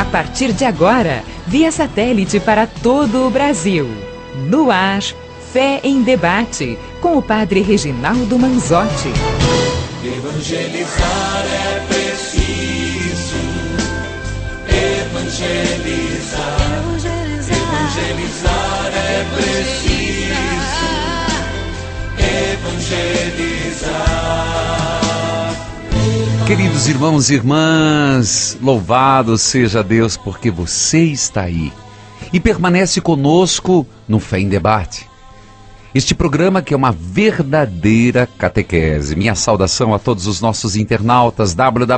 partir de agora, via satélite para todo o Brasil. No ar, Fé em Debate, com o Padre Reginaldo Manzotti. Evangelizar é preciso. Evangelizar. Evangelizar é preciso. Evangelizar. Queridos irmãos e irmãs, louvado seja Deus porque você está aí e permanece conosco no Fé em Debate. Este programa que é uma verdadeira catequese. Minha saudação a todos os nossos internautas,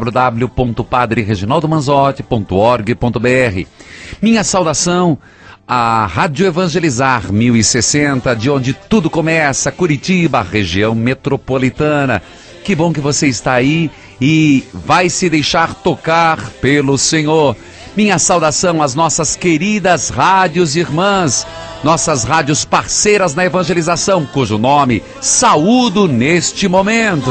www.padrereginaldomanzotti.org.br. Minha saudação à Rádio Evangelizar 1060, de onde tudo começa, Curitiba, região metropolitana. Que bom que você está aí e vai se deixar tocar pelo Senhor. Minha saudação às nossas queridas rádios irmãs, nossas rádios parceiras na evangelização, cujo nome saúdo neste momento.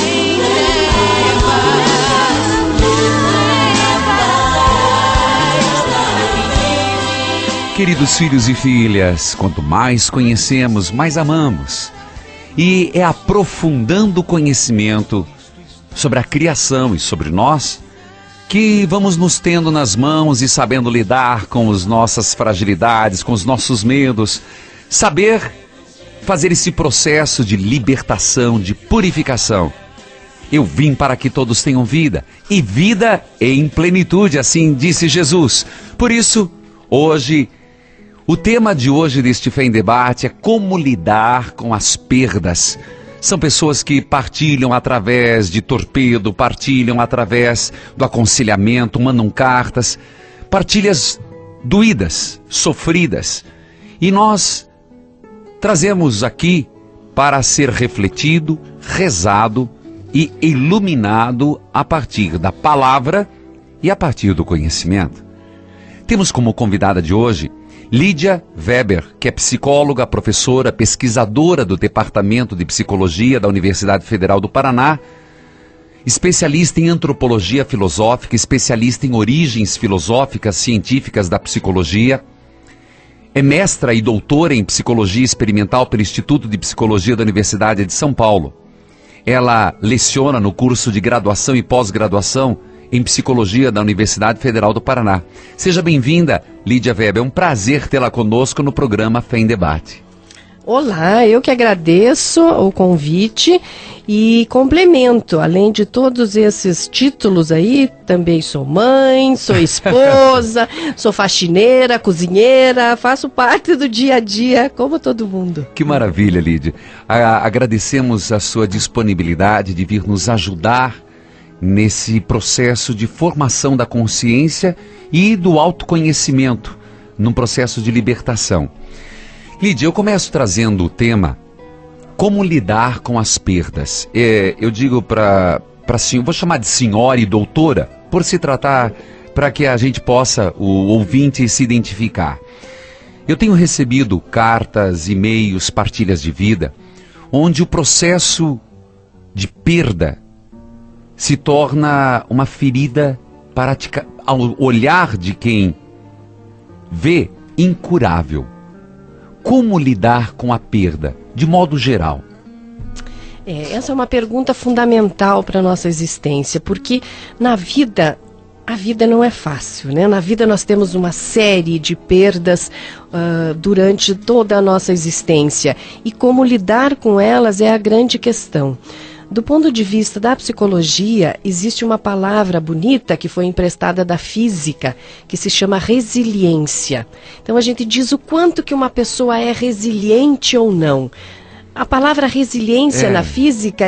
Queridos filhos e filhas, quanto mais conhecemos, mais amamos. E é aprofundando o conhecimento sobre a criação e sobre nós que vamos nos tendo nas mãos e sabendo lidar com as nossas fragilidades, com os nossos medos, saber fazer esse processo de libertação, de purificação. Eu vim para que todos tenham vida, e vida em plenitude, assim disse Jesus. Por isso, hoje, o tema de hoje deste Fé em Debate é como lidar com as perdas. São pessoas que partilham através de torpedo, partilham através do aconselhamento, mandam cartas, partilhas doídas, sofridas. E nós trazemos aqui para ser refletido, rezado e iluminado a partir da palavra e a partir do conhecimento. Temos como convidada de hoje Lídia Weber, que é psicóloga, professora, pesquisadora do Departamento de Psicologia da Universidade Federal do Paraná, especialista em antropologia filosófica, especialista em origens filosóficas científicas da psicologia, é mestra e doutora em psicologia experimental pelo Instituto de Psicologia da Universidade de São Paulo. Ela leciona no curso de graduação e pós-graduação em Psicologia da Universidade Federal do Paraná. Seja bem-vinda, Lídia Weber. É um prazer tê-la conosco no programa Fé em Debate. Olá, eu que agradeço o convite e complemento, além de todos esses títulos aí, também sou mãe, sou esposa, sou faxineira, cozinheira, faço parte do dia a dia, como todo mundo. Que maravilha, Lídia. Agradecemos a sua disponibilidade de vir nos ajudar nesse processo de formação da consciência e do autoconhecimento, num processo de libertação. Lídia, eu começo trazendo o tema como lidar com as perdas. Eu digo para senhor, vou chamar de senhora e doutora, por se tratar, para que a gente possa, o ouvinte, se identificar. Eu tenho recebido cartas, e-mails, partilhas de vida, onde o processo de perda se torna uma ferida ao olhar de quem vê incurável. Como lidar com a perda, de modo geral? Essa é uma pergunta fundamental para a nossa existência, porque na vida, a vida não é fácil, né? Na vida nós temos uma série de perdas durante toda a nossa existência, e como lidar com elas é a grande questão. Do ponto de vista da psicologia, existe uma palavra bonita que foi emprestada da física, que se chama resiliência. Então a gente diz o quanto que uma pessoa é resiliente ou não. A palavra resiliência na física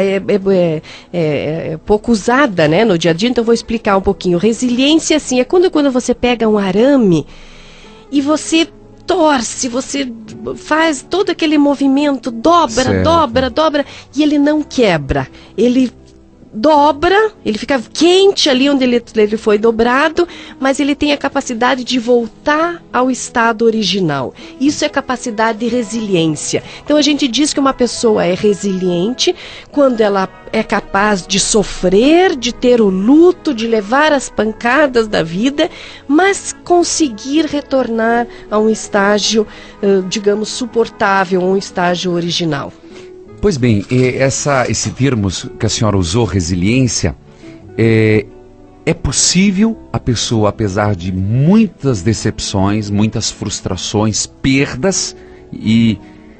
é pouco usada, né, no dia a dia, então eu vou explicar um pouquinho. Resiliência, assim, é quando você pega um arame e você torce, você faz todo aquele movimento, dobra, e ele não quebra. Ele dobra, ele fica quente ali onde ele foi dobrado, mas ele tem a capacidade de voltar ao estado original. Isso é capacidade de resiliência. Então a gente diz que uma pessoa é resiliente quando ela é capaz de sofrer, de ter o luto, de levar as pancadas da vida, mas conseguir retornar a um estágio, digamos, suportável, um estágio original. Pois bem, esse termo que a senhora usou, resiliência, é possível a pessoa, apesar de muitas decepções, muitas frustrações, perdas, e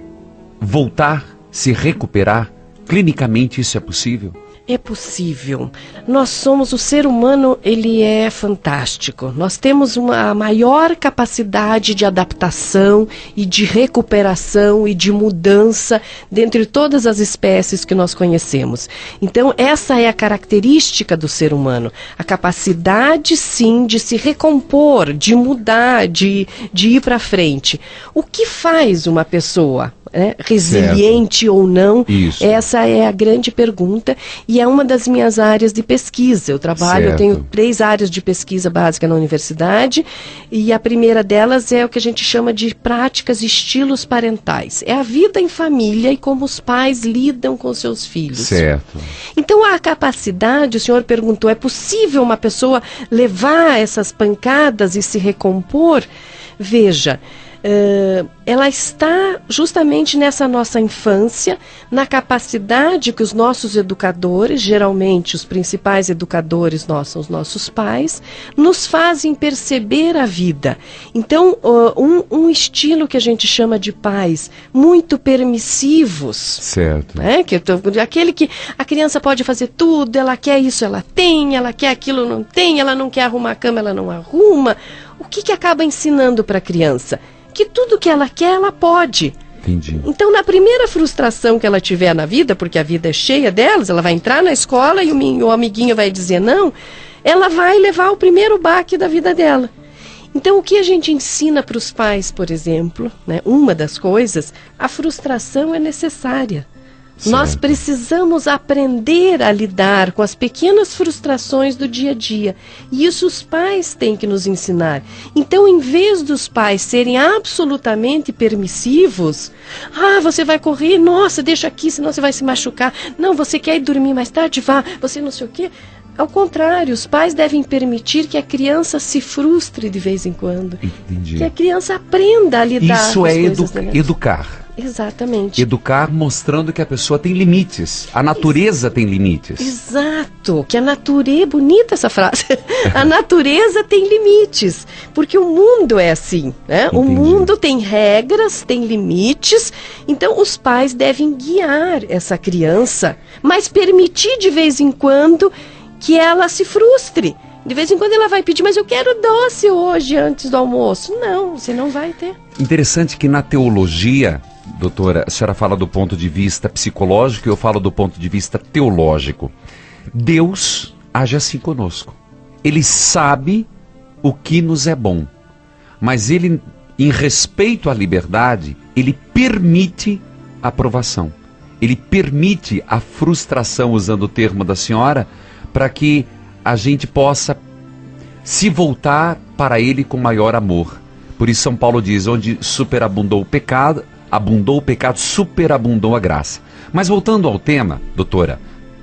voltar, se recuperar? Clinicamente isso é possível? É possível. O ser humano, ele é fantástico. Nós temos uma maior capacidade de adaptação e de recuperação e de mudança dentre todas as espécies que nós conhecemos. Então, essa é a característica do ser humano. A capacidade, sim, de se recompor, de mudar, de ir para frente. O que faz uma pessoa resiliente ou não? Isso. Essa é a grande pergunta e é uma das minhas áreas de pesquisa. Eu tenho 3 áreas de pesquisa básica na universidade, e a primeira delas é o que a gente chama de práticas e estilos parentais. É a vida em família e como os pais lidam com seus filhos. Certo. Então a capacidade, o senhor perguntou, é possível uma pessoa levar essas pancadas e se recompor? Veja, ela está justamente nessa nossa infância, na capacidade que os nossos educadores, geralmente os principais educadores são os nossos pais, nos fazem perceber a vida. Então, um estilo que a gente chama de pais muito permissivos. Certo. Aquele que a criança pode fazer tudo, ela quer isso, ela tem, ela quer aquilo, não tem, ela não quer arrumar a cama, ela não arruma. O que acaba ensinando para a criança? Que tudo que ela quer, ela pode. Entendi. Então, na primeira frustração que ela tiver na vida, porque a vida é cheia delas, ela vai entrar na escola e o amiguinho vai dizer não, ela vai levar o primeiro baque da vida dela. Então, o que a gente ensina para os pais, por exemplo, uma das coisas, a frustração é necessária. Certo. Nós precisamos aprender a lidar com as pequenas frustrações do dia a dia. E isso os pais têm que nos ensinar. Então, em vez dos pais serem absolutamente permissivos, você vai correr, nossa, deixa aqui, senão você vai se machucar. Não, você quer ir dormir mais tarde? Vá, você não sei o quê. Ao contrário, os pais devem permitir que a criança se frustre de vez em quando. Entendi. Que a criança aprenda a lidar Isso com as é coisas da vida. educar. Exatamente. Educar mostrando que a pessoa tem limites. A natureza tem limites. Exato. Que a natureza... Bonita essa frase. A natureza tem limites. Porque o mundo é assim, né? O mundo tem regras, tem limites. Então, os pais devem guiar essa criança, mas permitir de vez em quando que ela se frustre. De vez em quando ela vai pedir, mas eu quero doce hoje antes do almoço. Não, você não vai ter. Interessante que na teologia, doutora, a senhora fala do ponto de vista psicológico e eu falo do ponto de vista teológico. Deus age assim conosco. Ele sabe o que nos é bom, mas ele, em respeito à liberdade, ele permite a provação. Ele permite a frustração, usando o termo da senhora, para que a gente possa se voltar para ele com maior amor. Por isso São Paulo diz, onde superabundou o pecado, superabundou a graça. Mas voltando ao tema, doutora,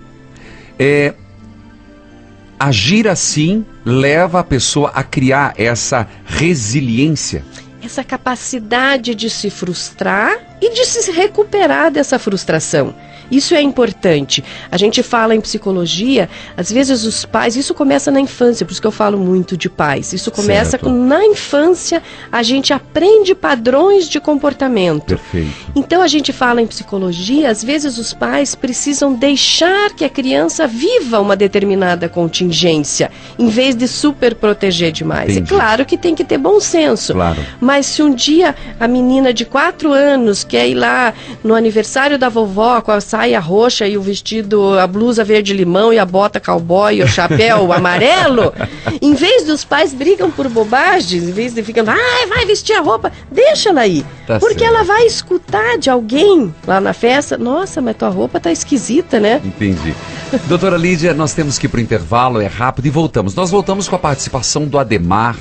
agir assim leva a pessoa a criar essa resiliência. Essa capacidade de se frustrar e de se recuperar dessa frustração. Isso é importante. A gente fala em psicologia, às vezes os pais, isso começa na infância, por isso que eu falo muito de pais. Isso começa na infância, a gente aprende padrões de comportamento. Perfeito. Então a gente fala em psicologia, às vezes os pais precisam deixar que a criança viva uma determinada contingência, em vez de super proteger demais. Entendi. É claro que tem que ter bom senso. Claro. Mas se um dia a menina de 4 anos quer ir lá no aniversário da vovó com a saia roxa e o vestido, a blusa verde-limão e a bota cowboy e o chapéu amarelo, em vez dos pais brigam por bobagens, em vez de ficam, vai vestir a roupa, deixa ela ir. Tá porque certo. ela vai escutar de alguém lá na festa, nossa, mas tua roupa tá esquisita, né? Entendi. Doutora Lídia, nós temos que ir para o intervalo, é rápido e voltamos. Nós voltamos com a participação do Ademar.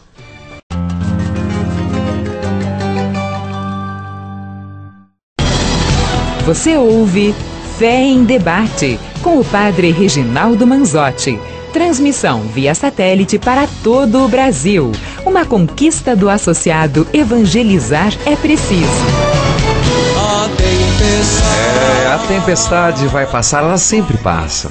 Você ouve Fé em Debate, com o padre Reginaldo Manzotti. Transmissão via satélite para todo o Brasil. Uma conquista do associado Evangelizar é Preciso. A tempestade vai passar, ela sempre passa.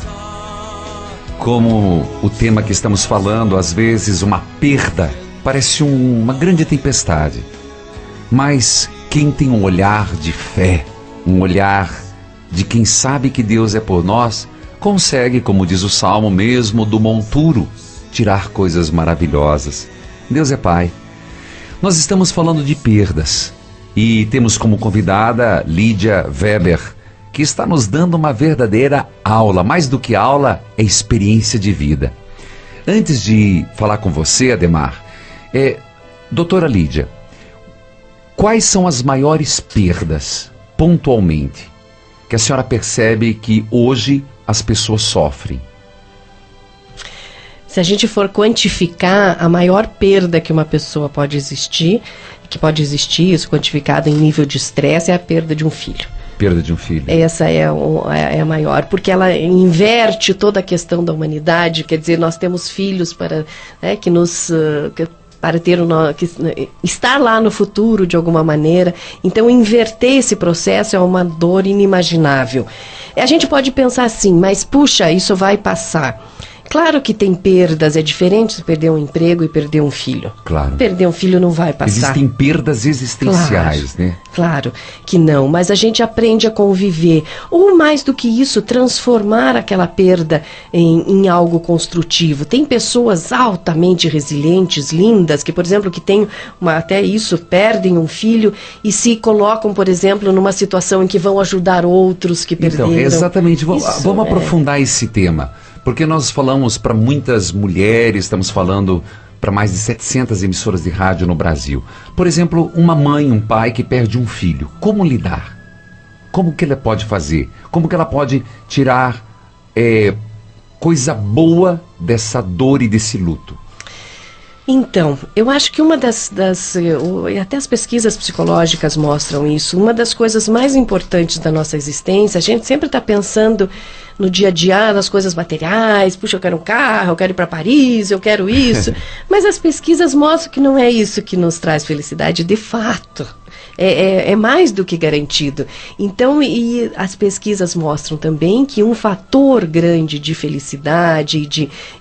Como o tema que estamos falando, às vezes uma perda parece uma grande tempestade. Mas quem tem um olhar de fé, um olhar de quem sabe que Deus é por nós, consegue, como diz o Salmo mesmo, do monturo, tirar coisas maravilhosas. Deus é Pai. Nós estamos falando de perdas e temos como convidada Lídia Weber, que está nos dando uma verdadeira aula. Mais do que aula, é experiência de vida. Antes de falar com você, Ademar, doutora Lídia, quais são as maiores perdas, pontualmente, que a senhora percebe que hoje as pessoas sofrem? Se a gente for quantificar a maior perda que uma pessoa pode existir, isso quantificado em nível de estresse, é a perda de um filho. Perda de um filho. Essa é a maior, porque ela inverte toda a questão da humanidade. Quer dizer, nós temos filhos para estar lá no futuro de alguma maneira. Então, inverter esse processo é uma dor inimaginável. A gente pode pensar assim, mas puxa, isso vai passar. Claro que tem perdas, é diferente de perder um emprego e perder um filho. Claro. Perder um filho não vai passar. Existem perdas existenciais, né? Claro que não, mas a gente aprende a conviver. Ou mais do que isso, transformar aquela perda em algo construtivo. Tem pessoas altamente resilientes, lindas, que, por exemplo, que têm até isso, perdem um filho e se colocam, por exemplo, numa situação em que vão ajudar outros que perderam. Então, exatamente. Vamos aprofundar esse tema. Porque nós falamos para muitas mulheres, estamos falando para mais de 700 emissoras de rádio no Brasil. Por exemplo, uma mãe, um pai que perde um filho. Como lidar? Como que ela pode fazer? Como que ela pode tirar coisa boa dessa dor e desse luto? Então, eu acho que uma até as pesquisas psicológicas mostram isso, uma das coisas mais importantes da nossa existência, a gente sempre está pensando no dia a dia nas coisas materiais, puxa, eu quero um carro, eu quero ir para Paris, eu quero isso, mas as pesquisas mostram que não é isso que nos traz felicidade de fato. É mais do que garantido. Então, e as pesquisas mostram também que um fator grande de felicidade e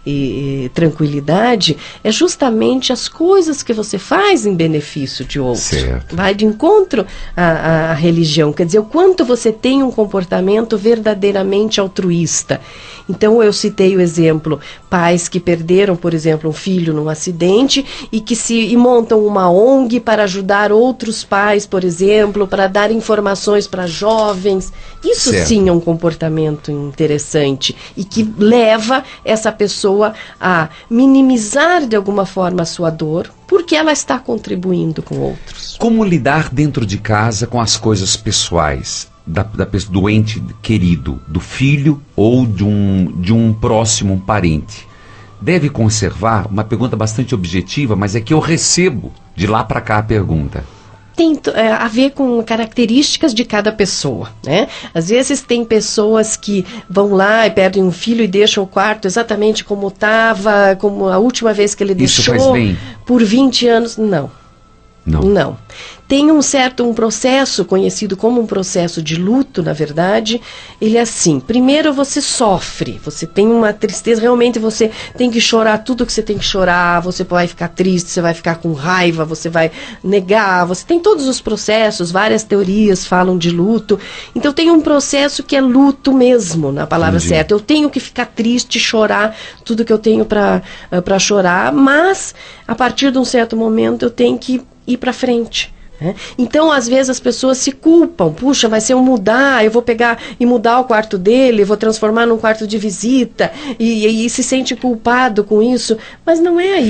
de tranquilidade é justamente as coisas que você faz em benefício de outro. Certo. Vai de encontro à religião, quer dizer, o quanto você tem um comportamento verdadeiramente altruísta. Então, eu citei o exemplo, pais que perderam, por exemplo, um filho num acidente e montam uma ONG para ajudar outros pais, por exemplo, para dar informações para jovens. Isso certo. Sim é um comportamento interessante e que leva essa pessoa a minimizar de alguma forma a sua dor, porque ela está contribuindo com outros. Como lidar dentro de casa com as coisas pessoais do ente querido, do filho ou de um próximo, um parente? Deve conservar? Uma pergunta bastante objetiva, mas é que eu recebo de lá para cá a pergunta. Tem a ver com características de cada pessoa, né? Às vezes tem pessoas que vão lá e perdem um filho e deixam o quarto exatamente como estava, como a última vez que ele deixou. Isso faz bem? Por 20 anos, não. Não. Tem um processo conhecido como um processo de luto, na verdade. Ele é assim, primeiro você sofre, você tem uma tristeza, realmente você tem que chorar tudo que você tem que chorar, você vai ficar triste, você vai ficar com raiva, você vai negar, você tem todos os processos, várias teorias falam de luto. Então tem um processo que é luto mesmo, na palavra certa. Eu tenho que ficar triste, chorar tudo que eu tenho para chorar, mas a partir de um certo momento eu tenho que ir para frente. Então, às vezes as pessoas se culpam. Puxa, vai ser eu vou pegar e mudar o quarto dele, vou transformar num quarto de visita e se sente culpado com isso. Mas não é aí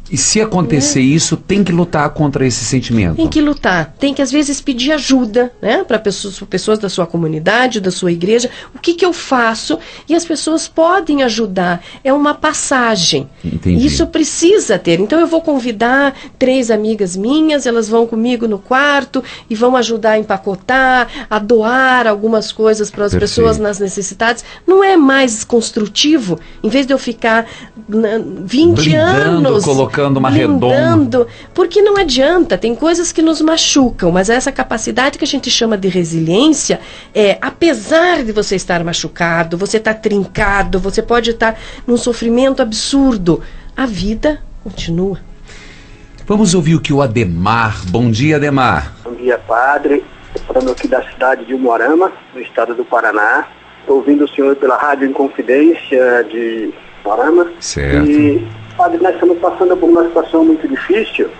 E se acontecer isso, tem que lutar contra esse sentimento. Tem que lutar, tem que às vezes pedir ajuda, né, para pessoas da sua comunidade, da sua igreja. O que eu faço? E as pessoas podem ajudar. É uma passagem. Entendi. Isso precisa ter. Então eu vou convidar 3 amigas minhas, elas vão comigo no quarto e vão ajudar a empacotar, a doar algumas coisas para as Perfeito. pessoas nas necessidades. Não é mais construtivo, em vez de eu ficar 20 Blindando, anos colocando uma redoma. blindando, porque não adianta, tem coisas que nos machucam, mas essa capacidade que a gente chama de resiliência apesar de você estar machucado, você estar trincado, você pode estar num sofrimento absurdo, a vida continua. Vamos ouvir o que o Ademar... Bom dia, Ademar. Bom dia, padre. Falando aqui da cidade de Umuarama, no estado do Paraná. Estou ouvindo o senhor pela Rádio Inconfidência de Umuarama. Certo. E, padre, nós estamos passando por uma situação muito difícil.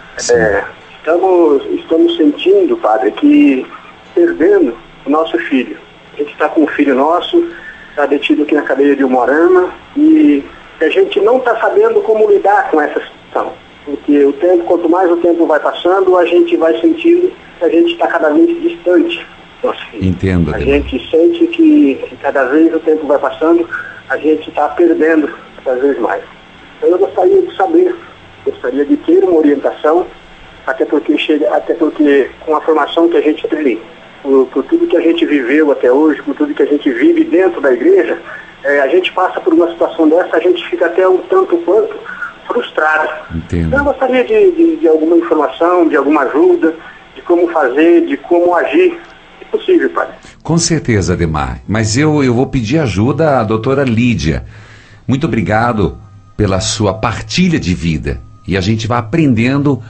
Estamos sentindo, padre, que perdendo o nosso filho. A gente está com um filho nosso, está detido aqui na cadeia de Umuarama, e a gente não está sabendo como lidar com essa situação. Porque o tempo, quanto mais o tempo vai passando, a gente vai sentindo que a gente está cada vez distante do nosso filho. Entendo, A Ademar. gente sente que cada vez o tempo vai passando, a gente está perdendo cada vez mais. Então eu gostaria de saber, gostaria de ter uma orientação, até porque com a formação que a gente tem, por tudo que a gente viveu até hoje, por tudo que a gente vive dentro da igreja, a gente passa por uma situação dessa, a gente fica até um tanto quanto frustrado. Entendo. Então eu gostaria de alguma informação, de alguma ajuda, de como fazer, de como agir, se possível, padre. Com certeza, Ademar. Mas eu vou pedir ajuda à doutora Lídia. Muito obrigado pela sua partilha de vida. E a gente vai aprendendo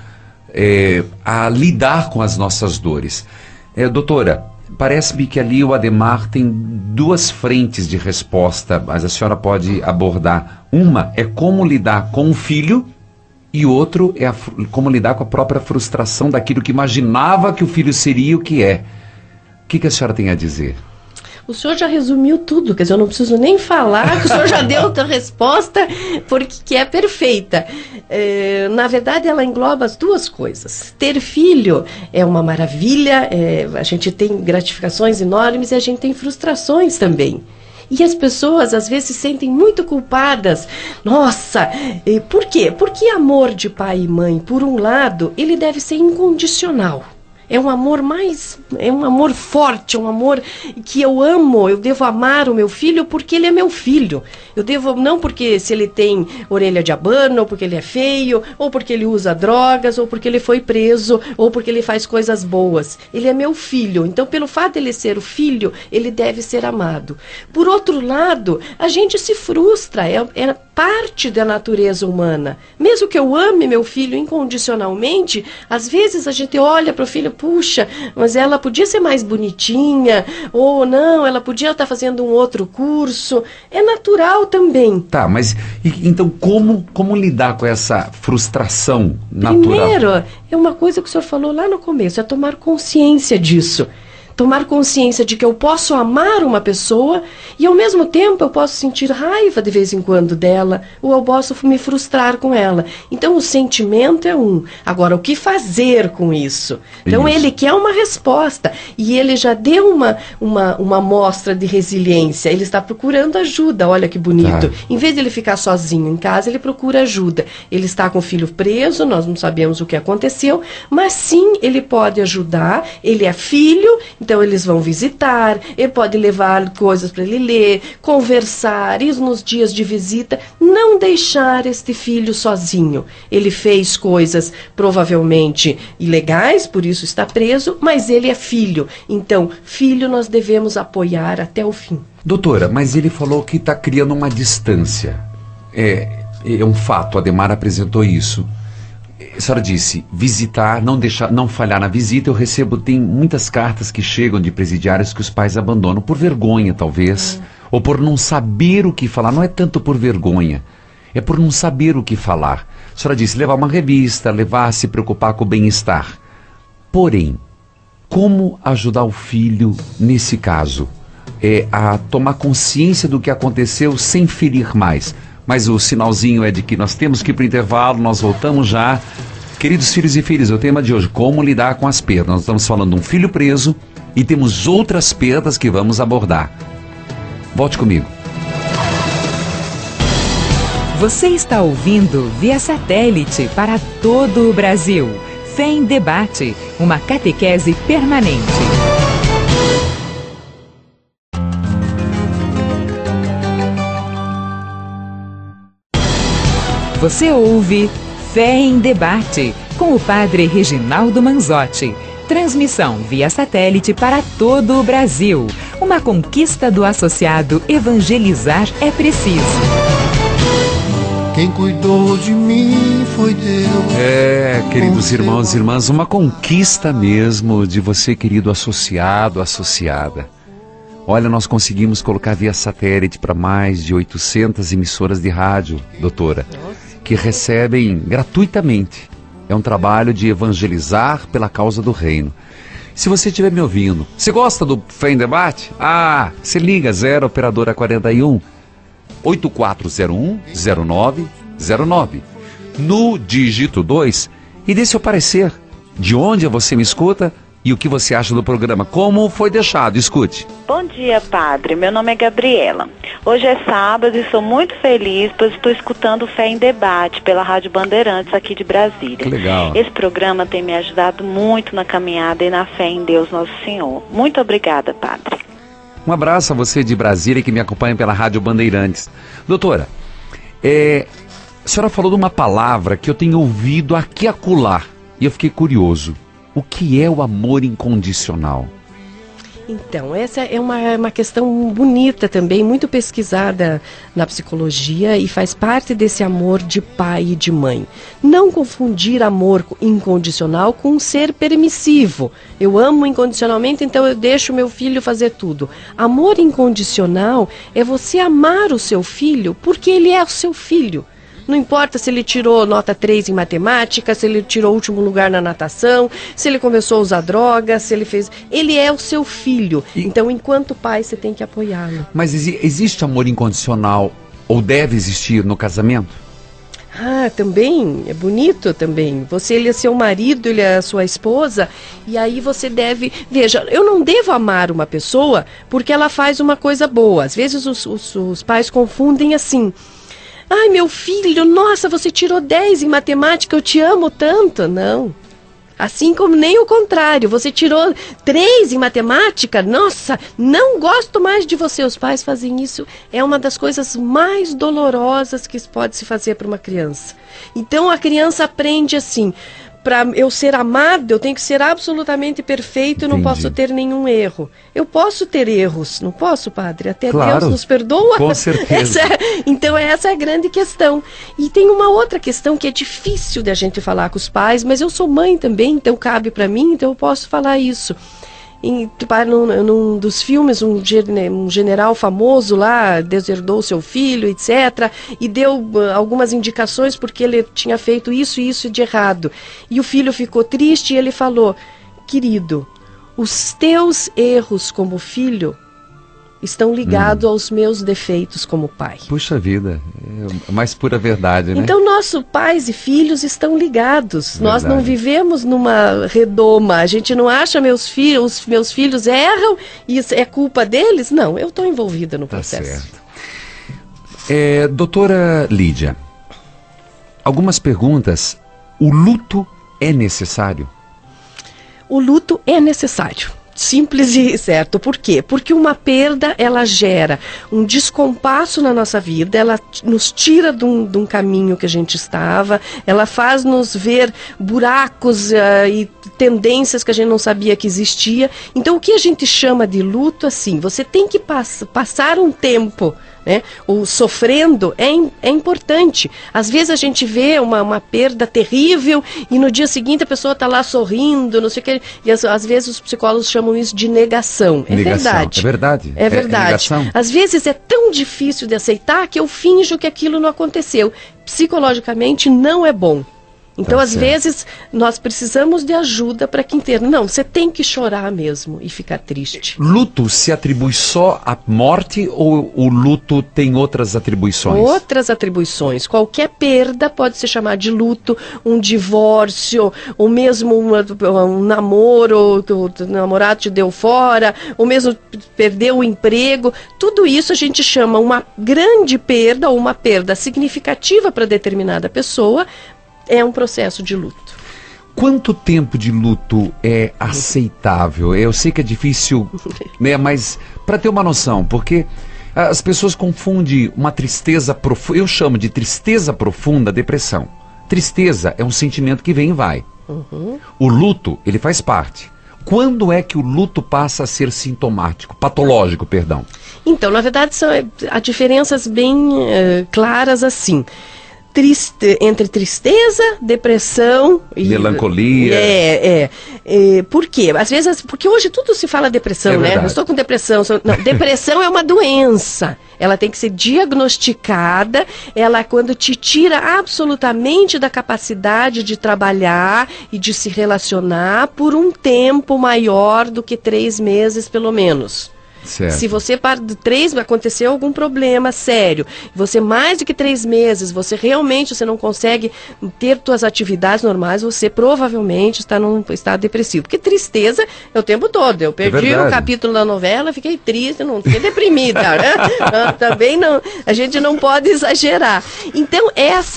a lidar com as nossas dores. Doutora, parece-me que ali o Ademar tem 2 frentes de resposta, mas a senhora pode abordar. Uma é como lidar com o filho e outro é como lidar com a própria frustração daquilo que imaginava que o filho seria o que é. O que a senhora tem a dizer? O senhor já resumiu tudo, quer dizer, eu não preciso nem falar, que o senhor já deu outra resposta, porque que é perfeita. Na verdade, ela engloba as 2 coisas. Ter filho é uma maravilha, a gente tem gratificações enormes e a gente tem frustrações também. E as pessoas, às vezes, se sentem muito culpadas. Nossa, por quê? Porque amor de pai e mãe, por um lado, ele deve ser incondicional. É um amor forte, é um amor que eu amo, eu devo amar o meu filho porque ele é meu filho. Eu devo, não porque se ele tem orelha de abano, ou porque ele é feio, ou porque ele usa drogas, ou porque ele foi preso, ou porque ele faz coisas boas. Ele é meu filho, então pelo fato de ele ser o filho, ele deve ser amado. Por outro lado, a gente se frustra, é parte da natureza humana. Mesmo que eu ame meu filho incondicionalmente, às vezes a gente olha para o filho, puxa, mas ela podia ser mais bonitinha, ou não, ela podia estar fazendo um outro curso. É natural também. Tá, mas então como lidar com essa frustração natural? Primeiro, é uma coisa que o senhor falou lá no começo, é tomar consciência disso. Tomar consciência de que eu posso amar uma pessoa e ao mesmo tempo eu posso sentir raiva de vez em quando dela, ou eu posso me frustrar com ela. Então o sentimento é um. Agora, o que fazer com isso? Então ele quer uma resposta e ele já deu uma amostra de resiliência. Ele está procurando ajuda, olha que bonito. Em vez de ele ficar sozinho em casa, ele procura ajuda. Ele está com o filho preso, nós não sabemos o que aconteceu, mas sim, ele pode ajudar, ele é filho. Então eles vão visitar, ele pode levar coisas para ele ler, conversar, ir nos dias de visita, não deixar este filho sozinho. Ele fez coisas provavelmente ilegais, por isso está preso, mas ele é filho. Então, filho nós devemos apoiar até o fim. Doutora, mas ele falou que está criando uma distância. É um fato, a Ademar apresentou isso. A senhora disse, visitar, não falhar na visita. Eu recebo, tem muitas cartas que chegam de presidiários que os pais abandonam por vergonha, talvez, ou por não saber o que falar. Não é tanto por vergonha, é por não saber o que falar. A senhora disse, levar uma revista, se preocupar com o bem-estar. Porém, como ajudar o filho nesse caso? A tomar consciência do que aconteceu sem ferir mais. mas o sinalzinho é de que nós temos que ir para o intervalo, nós voltamos já. Queridos filhos e filhas, o tema de hoje, como lidar com as perdas. Nós estamos falando de um filho preso e temos outras perdas que vamos abordar. Volte comigo. Você está ouvindo via satélite para todo o Brasil. Fé em Debate, uma catequese permanente. Você ouve Fé em Debate, com o Padre Reginaldo Manzotti. Transmissão via satélite para todo o Brasil. Uma conquista do associado Evangelizar é Preciso. Quem cuidou de mim foi Deus. Queridos irmãos e irmãs, uma conquista mesmo de você, querido associado, associada. Olha, nós conseguimos colocar via satélite para mais de 800 emissoras de rádio, doutora, que recebem gratuitamente. É um trabalho de evangelizar pela causa do reino. Se você estiver me ouvindo, você gosta do Fé em Debate? Você liga 0 operadora 41 8401-0909 no dígito 2 e dê seu parecer. De onde você me escuta e o que você acha do programa. Como foi deixado? Escute. Bom dia, padre. Meu nome é Gabriela. Hoje é sábado e sou muito feliz, pois estou escutando Fé em Debate pela Rádio Bandeirantes aqui de Brasília. Que legal. Esse programa tem me ajudado muito na caminhada e na fé em Deus Nosso Senhor. Muito obrigada, padre. Um abraço a você de Brasília que me acompanha pela Rádio Bandeirantes. Doutora, a senhora falou de uma palavra que eu tenho ouvido aqui e acolá, e eu fiquei curioso. O que é o amor incondicional? Então, essa é uma questão bonita também, muito pesquisada na psicologia e faz parte desse amor de pai e de mãe. Não confundir amor incondicional com ser permissivo. Eu amo incondicionalmente, então eu deixo meu filho fazer tudo. Amor incondicional é você amar o seu filho porque ele é o seu filho. Não importa se ele tirou nota 3 em matemática, se ele tirou o último lugar na natação, se ele começou a usar droga, se ele fez... Ele é o seu filho. Então, enquanto pai, você tem que apoiá-lo. Mas existe amor incondicional, ou deve existir, no casamento? Também, é bonito também. Ele é seu marido, ele é a sua esposa, e aí você deve... Veja, eu não devo amar uma pessoa porque ela faz uma coisa boa. Às vezes os pais confundem assim... Ai, meu filho, nossa, você tirou 10 em matemática, eu te amo tanto. Não. Assim como nem o contrário, você tirou 3 em matemática, nossa, não gosto mais de você. Os pais fazem isso, é uma das coisas mais dolorosas que pode se fazer para uma criança. Então a criança aprende assim... Para eu ser amado, eu tenho que ser absolutamente perfeito e não posso ter nenhum erro. Eu posso ter erros, não posso, padre? Até claro, Deus nos perdoa. Com certeza. Então essa é a grande questão. E tem uma outra questão que é difícil de a gente falar com os pais, mas eu sou mãe também, então cabe para mim, então eu posso falar isso. Num dos filmes, um general famoso lá deserdou seu filho, etc. E deu algumas indicações porque ele tinha feito isso e isso de errado. E o filho ficou triste e ele falou: querido, os teus erros como filho estão ligados aos meus defeitos como pai. Puxa vida, é a mais pura verdade, né? Então, nossos pais e filhos estão ligados. Verdade. Nós não vivemos numa redoma. A gente não acha os meus filhos erram e isso é culpa deles. Não, eu estou envolvida no processo. Certo. Doutora Lídia, algumas perguntas. O luto é necessário? O luto é necessário. Simples e certo. Por quê? Porque uma perda, ela gera um descompasso na nossa vida, ela nos tira de um caminho que a gente estava, ela faz nos ver buracos e tendências que a gente não sabia que existia. Então, o que a gente chama de luto, assim, você tem que passar um tempo, né? O sofrendo é importante. Às vezes a gente vê uma perda terrível e no dia seguinte a pessoa está lá sorrindo, não sei o que, e às vezes os psicólogos chamam isso de negação. É verdade. É verdade. É verdade. Às vezes é tão difícil de aceitar que eu finjo que aquilo não aconteceu. Psicologicamente não é bom. Então, Tá às certo. vezes, nós precisamos de ajuda para que entenda. Não, você tem que chorar mesmo e ficar triste. Luto se atribui só à morte ou o luto tem outras atribuições? Outras atribuições. Qualquer perda pode ser chamada de luto, um divórcio, ou mesmo um namoro, que o namorado te deu fora, ou mesmo perdeu o emprego. Tudo isso a gente chama uma grande perda ou uma perda significativa para determinada pessoa, é um processo de luto. Quanto tempo de luto é aceitável? Eu sei que é difícil, né? Mas para ter uma noção, porque as pessoas confundem uma tristeza profunda, eu chamo de tristeza profunda, depressão. Tristeza é um sentimento que vem e vai. O luto, ele faz parte. Quando é que o luto passa a ser sintomático, patológico, perdão? Então, na verdade, há diferenças bem claras assim. Entre tristeza, depressão e melancolia. Por quê? Às vezes, porque hoje tudo se fala depressão, né? verdade. Eu estou com depressão. Não, depressão é uma doença. Ela tem que ser diagnosticada. Ela, quando te tira absolutamente da capacidade de trabalhar e de se relacionar por um tempo maior do que 3 meses, pelo menos. Certo. Se você aconteceu algum problema sério, você mais do que 3 meses, você não consegue ter suas atividades normais, você provavelmente está num estado depressivo. Porque tristeza é o tempo todo. Eu perdi um capítulo da novela, fiquei triste, não fiquei deprimida. Né? Também não, a gente não pode exagerar. Então,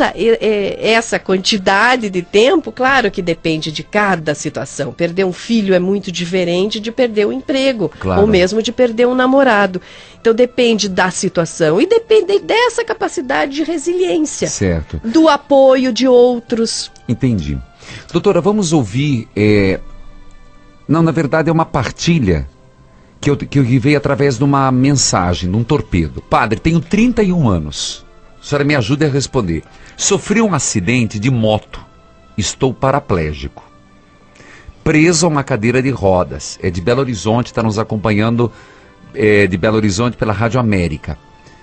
essa quantidade de tempo, claro que depende de cada situação. Perder um filho é muito diferente de perder o emprego, claro. Ou mesmo de perder um namorado. Então depende da situação e depende dessa capacidade de resiliência. Certo. Do apoio de outros. Entendi. Doutora, vamos ouvir... Não, na verdade é uma partilha que veio através de uma mensagem, de um torpedo. Padre, tenho 31 anos. A senhora me ajuda a responder. Sofri um acidente de moto. Estou paraplégico. Preso a uma cadeira de rodas. É de Belo Horizonte, está nos acompanhando de Belo Horizonte pela Rádio América.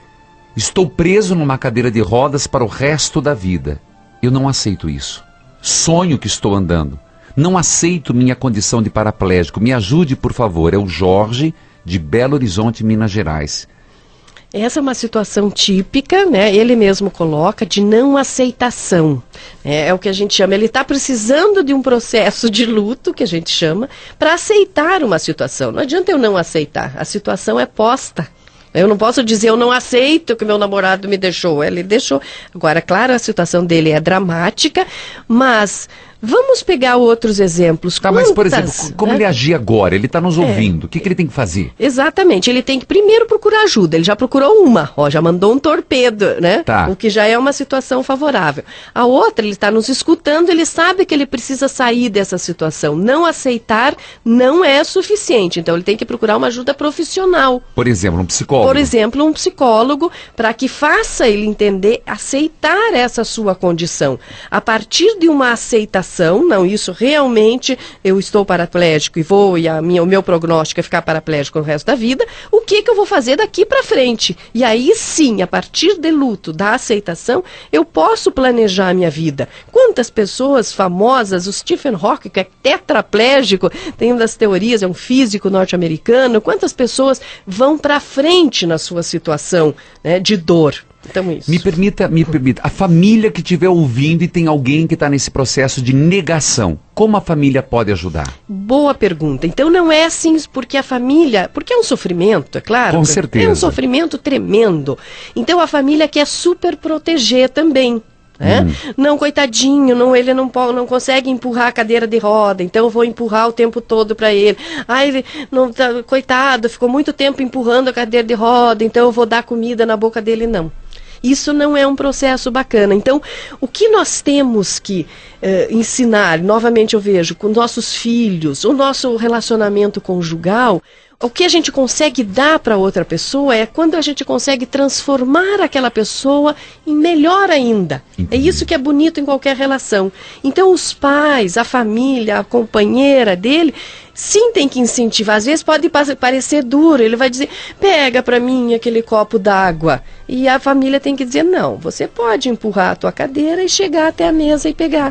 Estou preso numa cadeira de rodas para o resto da vida. Eu não aceito isso. Sonho que estou andando. Não aceito minha condição de paraplégico. Me ajude, por favor. É o Jorge, de Belo Horizonte, Minas Gerais. Essa é uma situação típica, né? Ele mesmo coloca, de não aceitação. É o que a gente chama, ele está precisando de um processo de luto, que a gente chama, para aceitar uma situação. Não adianta eu não aceitar, a situação é posta. Eu não posso dizer, eu não aceito que meu namorado me deixou. Ele deixou. Agora, claro, a situação dele é dramática, mas... Vamos pegar outros exemplos. Tá, mas, por exemplo, como ele agir agora? Ele está nos ouvindo. O que ele tem que fazer? Exatamente. Ele tem que primeiro procurar ajuda. Ele já procurou uma. Já mandou um torpedo, né? Tá. O que já é uma situação favorável. A outra, ele está nos escutando, ele sabe que ele precisa sair dessa situação. Não aceitar não é suficiente. Então, ele tem que procurar uma ajuda profissional. Por exemplo, um psicólogo. Por exemplo, um psicólogo, para que faça ele entender, aceitar essa sua condição. A partir de uma aceitação, não, isso realmente, eu estou paraplégico e o meu prognóstico é ficar paraplégico o resto da vida, o que eu vou fazer daqui para frente? E aí sim, a partir do luto, da aceitação, eu posso planejar a minha vida. Quantas pessoas famosas, o Stephen Hawking, que é tetraplégico, tem uma das teorias, é um físico norte-americano, quantas pessoas vão para frente na sua situação, né, de dor? Então, isso. Me permita, a família que estiver ouvindo e tem alguém que está nesse processo de negação, como a família pode ajudar? Boa pergunta. Então não é assim porque a família, porque é um sofrimento, é claro. Com certeza. É um sofrimento tremendo. Então a família quer super proteger também. Não, coitadinho, ele não consegue empurrar a cadeira de roda, então eu vou empurrar o tempo todo para ele. Ele não, coitado, ficou muito tempo empurrando a cadeira de roda, então eu vou dar comida na boca dele, não. Isso não é um processo bacana. Então, o que nós temos que ensinar, novamente eu vejo, com nossos filhos, o nosso relacionamento conjugal, o que a gente consegue dar para outra pessoa é quando a gente consegue transformar aquela pessoa em melhor ainda. Entendi. É isso que é bonito em qualquer relação. Então os pais, a família, a companheira dele, sim, tem que incentivar. Às vezes pode parecer duro, ele vai dizer, pega para mim aquele copo d'água. E a família tem que dizer, não, você pode empurrar a tua cadeira e chegar até a mesa e pegar.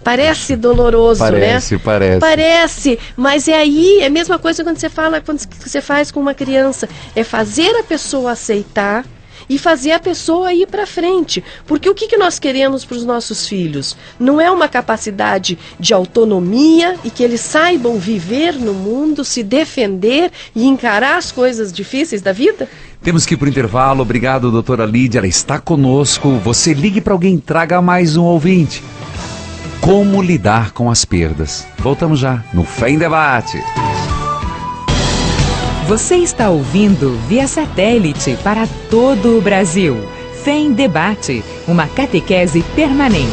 Parece doloroso, né? Parece, mas é a mesma coisa quando você faz com uma criança, é fazer a pessoa aceitar e fazer a pessoa ir para frente. Porque o que nós queremos para os nossos filhos? Não é uma capacidade de autonomia e que eles saibam viver no mundo, se defender e encarar as coisas difíceis da vida? Temos que ir para o intervalo. Obrigado, doutora Lídia. Ela está conosco. Você ligue para alguém, traga mais um ouvinte. Como lidar com as perdas? Voltamos já no Fé em Debate. Você está ouvindo via satélite para todo o Brasil. Fé em Debate, uma catequese permanente.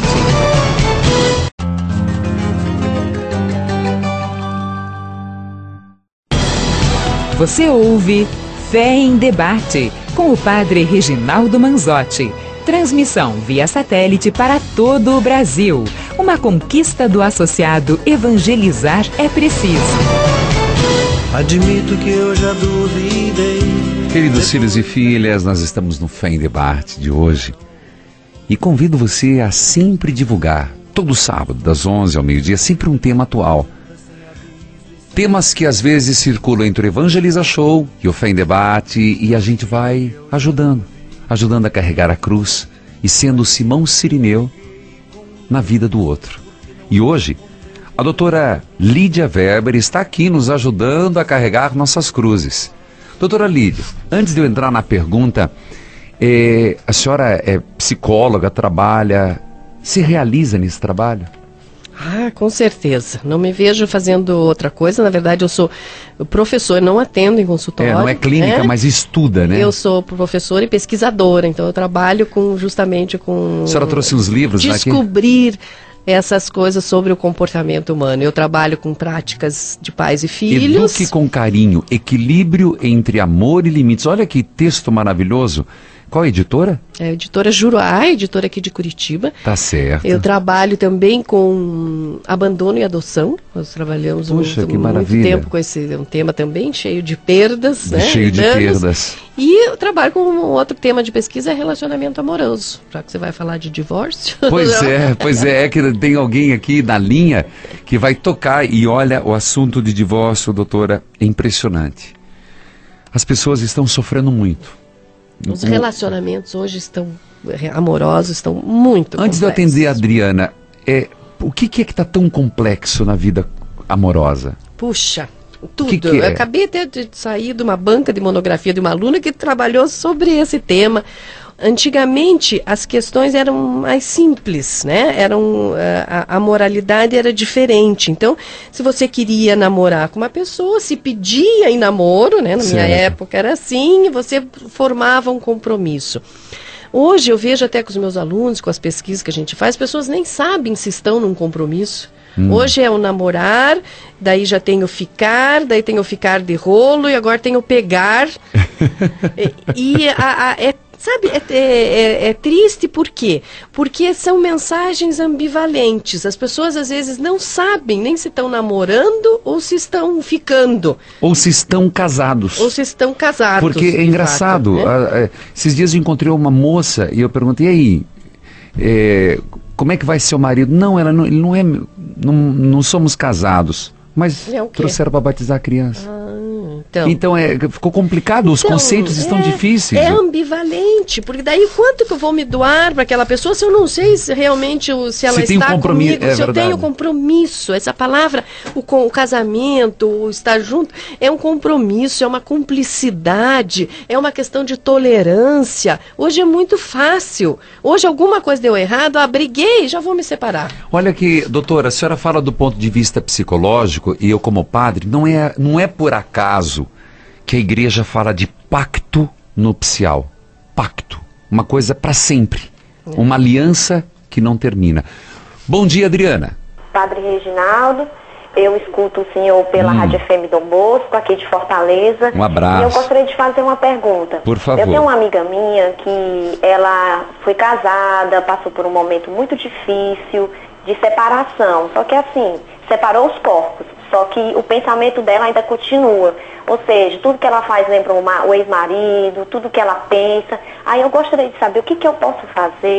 Você ouve Fé em Debate, com o padre Reginaldo Manzotti. Transmissão via satélite para todo o Brasil. Uma conquista do associado Evangelizar é Preciso. Admito que eu já duvidei. Queridos filhos e filhas, nós estamos no Fé em Debate de hoje e convido você a sempre divulgar, todo sábado, das 11 ao meio-dia, sempre um tema atual. Temas que às vezes circulam entre o Evangeliza Show e o Fé em Debate, e a gente vai ajudando a carregar a cruz e sendo o Simão Sirineu na vida do outro. E hoje, a doutora Lídia Weber está aqui nos ajudando a carregar nossas cruzes. Doutora Lídia, antes de eu entrar na pergunta, a senhora é psicóloga, se realiza nesse trabalho? Ah, com certeza. Não me vejo fazendo outra coisa. Na verdade, eu sou professor, não atendo em consultório. Não é clínica, mas estuda, né? Eu sou professora e pesquisadora, então eu trabalho justamente com... A senhora trouxe uns livros, descobrir, né, essas coisas sobre o comportamento humano. Eu trabalho com práticas de pais e filhos. Eduque com carinho, equilíbrio entre amor e limites. Olha que texto maravilhoso. Qual é a editora? É a editora Juruá, editora aqui de Curitiba. Tá certo. Eu trabalho também com abandono e adoção. Nós trabalhamos muito tempo com esse um tema também cheio de perdas, né? Cheio de perdas. E eu trabalho com um outro tema de pesquisa, é relacionamento amoroso. Já que você vai falar de divórcio. Pois é que tem alguém aqui na linha que vai tocar. E olha, o assunto de divórcio, doutora, é impressionante. As pessoas estão sofrendo muito. Os relacionamentos hoje amorosos estão muito complexos. Antes de eu atender a Adriana, o que é que está tão complexo na vida amorosa? Puxa, tudo. Eu acabei de sair de uma banca de monografia de uma aluna que trabalhou sobre esse tema. Antigamente as questões eram mais simples, né? A moralidade era diferente. Então, se você queria namorar com uma pessoa, se pedia em namoro, né? Na minha época era assim, e você formava um compromisso. Hoje eu vejo até com os meus alunos, com as pesquisas que a gente faz, as pessoas nem sabem se estão num compromisso. Hoje é o namorar, daí já tem o ficar, daí tem o ficar de rolo e agora tem o pegar. Sabe, é triste por quê? Porque são mensagens ambivalentes. As pessoas às vezes não sabem nem se estão namorando ou se estão ficando. Ou se estão casados. Porque é engraçado, fato, né? Esses dias eu encontrei uma moça e eu perguntei, e aí, como é que vai ser o marido? Não, não somos casados. Mas trouxeram para batizar a criança. Então ficou complicado, os conceitos estão difíceis. É ambivalente, porque daí quanto que eu vou me doar para aquela pessoa se eu não sei se realmente se ela está comigo, se eu tenho compromisso. Essa palavra, o casamento, o estar junto, é um compromisso, é uma cumplicidade, é uma questão de tolerância. Hoje é muito fácil. Hoje alguma coisa deu errado, briguei, já vou me separar. Olha aqui, doutora, a senhora fala do ponto de vista psicológico, e eu como padre, não é por acaso que a igreja fala de pacto nupcial. Pacto. Uma coisa para sempre. Uma aliança que não termina. Bom dia, Adriana. Padre Reginaldo, eu escuto o senhor pela Rádio FM Dom Bosco, aqui de Fortaleza. Um abraço. E eu gostaria de fazer uma pergunta. Por favor. Eu tenho uma amiga minha que ela foi casada, passou por um momento muito difícil de separação. Só que assim, separou os corpos. Só que o pensamento dela ainda continua. Ou seja, tudo que ela faz lembra o ex-marido, tudo que ela pensa. Aí eu gostaria de saber o que eu posso fazer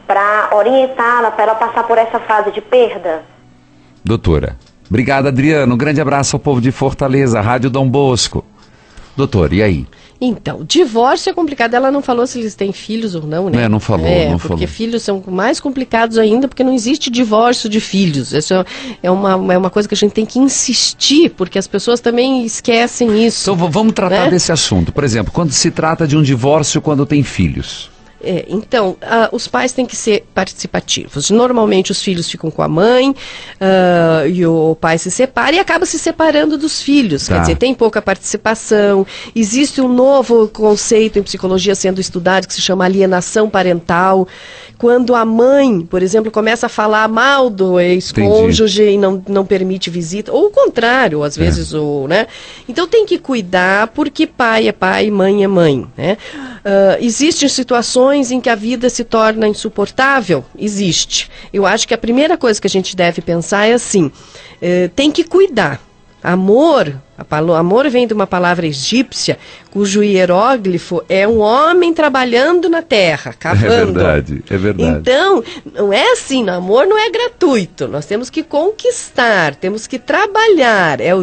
para orientá-la, para ela passar por essa fase de perda? Doutora, obrigado, Adriano. Um grande abraço ao povo de Fortaleza, Rádio Dom Bosco. Doutor, e aí? Então, divórcio é complicado. Ela não falou se eles têm filhos ou não, né? Não falou, não porque falou. filhos são mais complicados ainda, porque não existe divórcio de filhos. Isso é uma coisa que a gente tem que insistir, porque as pessoas também esquecem isso. Então vamos tratar né? desse assunto. Por exemplo, quando se trata de um divórcio quando tem filhos. Então, os pais têm que ser participativos. Normalmente os filhos ficam com a mãe e o pai se separa e acaba se separando dos filhos. Tá. Quer dizer, tem pouca participação. Existe um novo conceito em psicologia sendo estudado que se chama alienação parental. Quando a mãe, por exemplo, começa a falar mal do ex-cônjuge e não permite visita, ou o contrário, às vezes, né? Então tem que cuidar, porque pai é pai, mãe é mãe, né? Existem situações em que a vida se torna insuportável? Existe. Eu acho que a primeira coisa que a gente deve pensar é assim, tem que cuidar. Amor vem de uma palavra egípcia, cujo hieróglifo é um homem trabalhando na terra, cavando. É verdade. Então, não é assim, amor não é gratuito, nós temos que conquistar, temos que trabalhar, é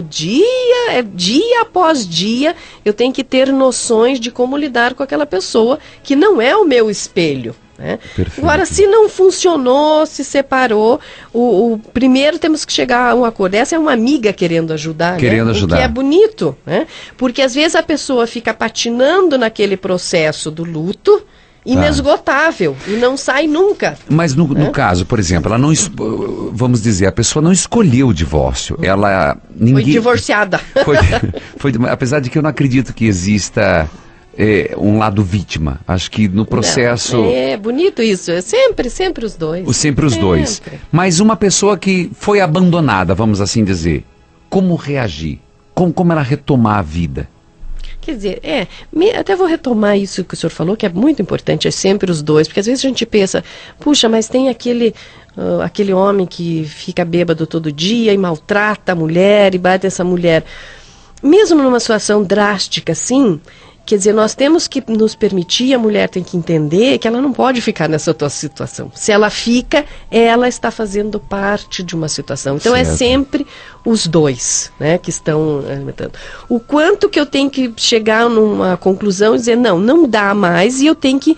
dia após dia, eu tenho que ter noções de como lidar com aquela pessoa que não é o meu espelho. Né? Agora, se não funcionou, se separou, o primeiro temos que chegar a um acordo. Essa é uma amiga querendo ajudar, Querendo ajudar. O que é bonito, né? Porque às vezes a pessoa fica patinando naquele processo do luto, inesgotável, e não sai nunca. Mas no caso, por exemplo, ela não, vamos dizer, a pessoa não escolheu o divórcio. Ela Foi divorciada. Apesar de que eu não acredito que exista um lado vítima. Acho que no processo... Não, é bonito isso. É sempre os dois. Sempre os dois. Mas uma pessoa que foi abandonada, vamos assim dizer, como reagir? Como ela retomar a vida? Quer dizer, até vou retomar isso que o senhor falou, que é muito importante, é sempre os dois, porque às vezes a gente pensa, puxa, mas tem aquele homem que fica bêbado todo dia e maltrata a mulher e bate essa mulher. Mesmo numa situação drástica assim, quer dizer, nós temos que nos permitir, a mulher tem que entender que ela não pode ficar nessa tua situação. Se ela fica, ela está fazendo parte de uma situação. Então é sempre os dois, né, que estão alimentando. O quanto que eu tenho que chegar numa conclusão e dizer, não dá mais e eu tenho que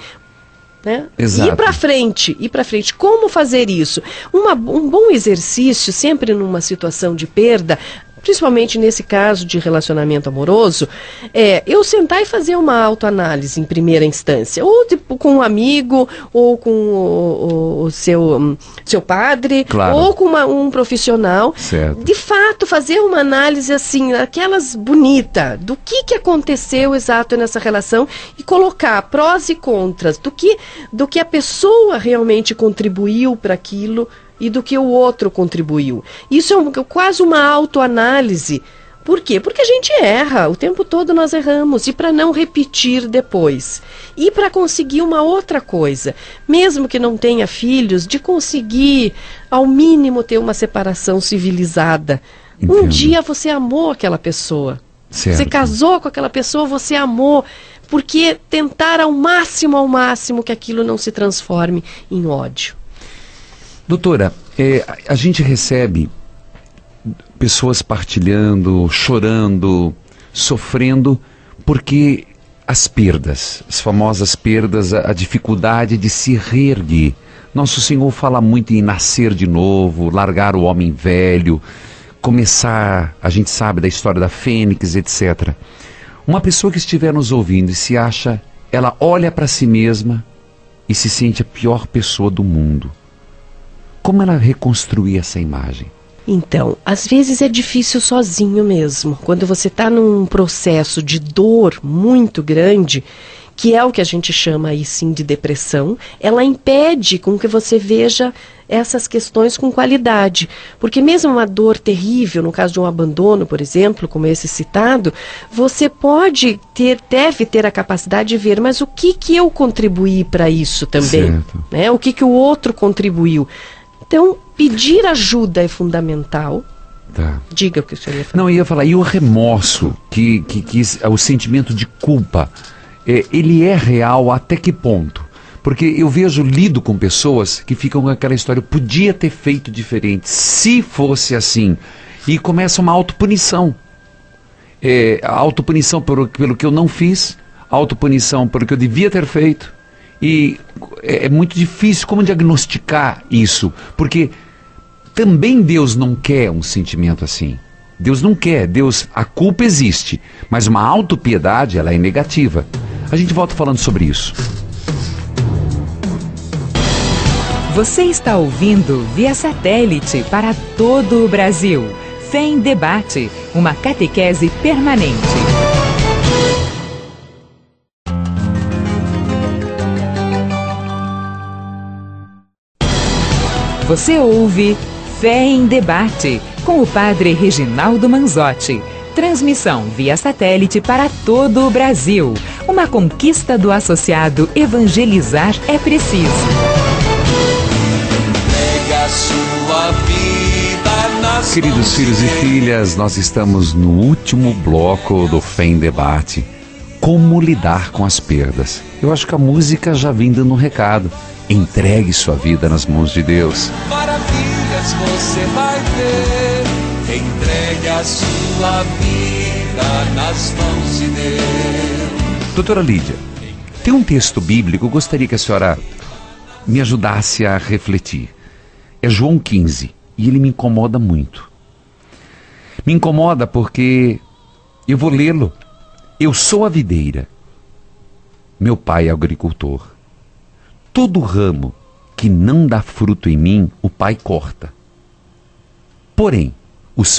ir para frente. Como fazer isso? Um bom exercício, sempre numa situação de perda, principalmente nesse caso de relacionamento amoroso, eu sentar e fazer uma autoanálise em primeira instância, ou com um amigo, ou com o seu padre, claro, ou com um profissional. Certo. De fato, fazer uma análise assim, aquelas bonita, do que aconteceu exato nessa relação e colocar prós e contras, do que a pessoa realmente contribuiu para aquilo, e do que o outro contribuiu. Isso é quase uma autoanálise. Por quê? Porque a gente erra, o tempo todo nós erramos, e para não repetir depois. E para conseguir uma outra coisa, mesmo que não tenha filhos, de conseguir, ao mínimo, ter uma separação civilizada. Entendo. Um dia você amou aquela pessoa. Certo. Você casou com aquela pessoa, você amou. Porque tentar ao máximo que aquilo não se transforme em ódio. Doutora, a gente recebe pessoas partilhando, chorando, sofrendo, porque as perdas, as famosas perdas, a dificuldade de se reerguer. Nosso Senhor fala muito em nascer de novo, largar o homem velho, começar, a gente sabe da história da Fênix, etc. Uma pessoa que estiver nos ouvindo e se acha, ela olha para si mesma e se sente a pior pessoa do mundo. Como ela reconstruir essa imagem? Então, às vezes é difícil sozinho mesmo. Quando você está num processo de dor muito grande, que é o que a gente chama aí sim de depressão, ela impede com que você veja essas questões com qualidade. Porque mesmo uma dor terrível, no caso de um abandono, por exemplo, como esse citado, você deve ter a capacidade de ver, mas o que eu contribuí para isso também? Né? O que o outro contribuiu? Então, pedir ajuda é fundamental. Tá. Diga o que o senhor ia falar. Não, eu ia falar, e o remorso, o sentimento de culpa, ele é real até que ponto? Porque eu lido com pessoas que ficam com aquela história, eu podia ter feito diferente, se fosse assim. E começa uma autopunição. A autopunição pelo que eu não fiz, a autopunição pelo que eu devia ter feito. E é muito difícil como diagnosticar isso, porque também Deus não quer um sentimento assim. Deus não quer, a culpa existe, mas uma autopiedade, ela é negativa. A gente volta falando sobre isso. Você está ouvindo via satélite para todo o Brasil. Fé em Debate, uma catequese permanente. Você ouve Fé em Debate, com o Padre Reginaldo Manzotti. Transmissão via satélite para todo o Brasil. Uma conquista do associado Evangelizar é Preciso. Sua vida nas Queridos filhos e filhas, nós estamos no último bloco do Fé em Debate. Como lidar com as perdas? Eu acho que a música já vem dando um recado. Entregue sua vida nas mãos de Deus. maravilhas você vai ver. Entregue a sua vida nas mãos de Deus. Doutora Lídia, tem um texto bíblico, eu gostaria que a senhora me ajudasse a refletir. É João 15, e ele me incomoda muito. Me incomoda porque eu vou lê-lo. Eu sou a videira, meu pai é agricultor. Todo ramo que não dá fruto em mim, o pai corta. Porém, os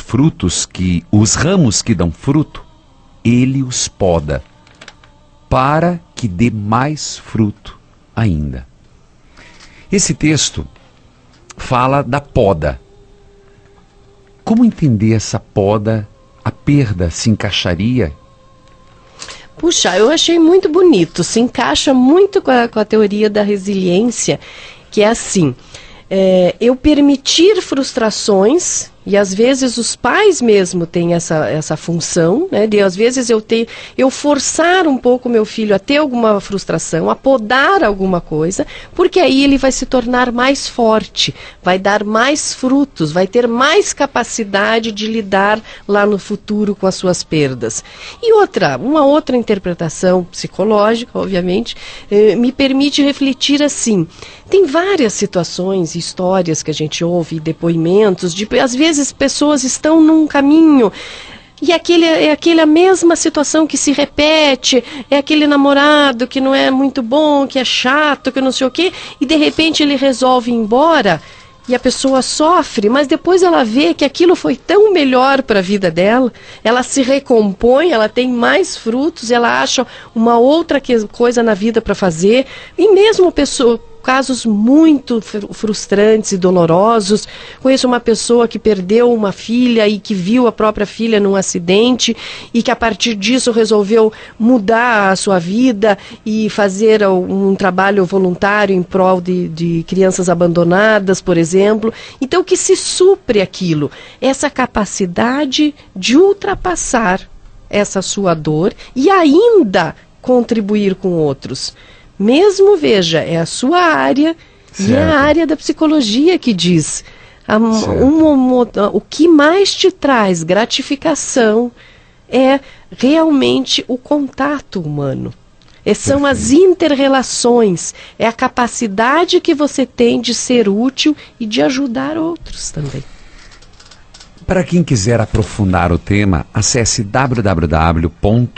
ramos que dão fruto, ele os poda, para que dê mais fruto ainda. Esse texto fala da poda. Como entender essa poda? A perda se encaixaria? Puxa, eu achei muito bonito, se encaixa muito com a teoria da resiliência, que é assim, eu permitir frustrações, e às vezes os pais mesmo têm essa função, né, de às vezes eu forçar um pouco meu filho a ter alguma frustração, a podar alguma coisa, porque aí ele vai se tornar mais forte, vai dar mais frutos, vai ter mais capacidade de lidar lá no futuro com as suas perdas. E uma outra interpretação psicológica, obviamente, me permite refletir assim. Tem várias situações, histórias que a gente ouve, depoimentos, às vezes pessoas estão num caminho e é aquela mesma situação que se repete, é aquele namorado que não é muito bom, que é chato, que não sei o quê, e de repente ele resolve ir embora e a pessoa sofre, mas depois ela vê que aquilo foi tão melhor para a vida dela, ela se recompõe, ela tem mais frutos, ela acha uma outra coisa na vida para fazer, e mesmo casos muito frustrantes e dolorosos. Conheço uma pessoa que perdeu uma filha e que viu a própria filha num acidente e que a partir disso resolveu mudar a sua vida e fazer um trabalho voluntário em prol de crianças abandonadas, por exemplo. Então, que se supre aquilo, essa capacidade de ultrapassar essa sua dor e ainda contribuir com outros. Mesmo, veja, é a sua área, certo. E é a área da psicologia que diz o que mais te traz gratificação é realmente o contato humano. São as inter-relações, é a capacidade que você tem de ser útil e de ajudar outros também. Para quem quiser aprofundar o tema, acesse www.nac.ufpr.br.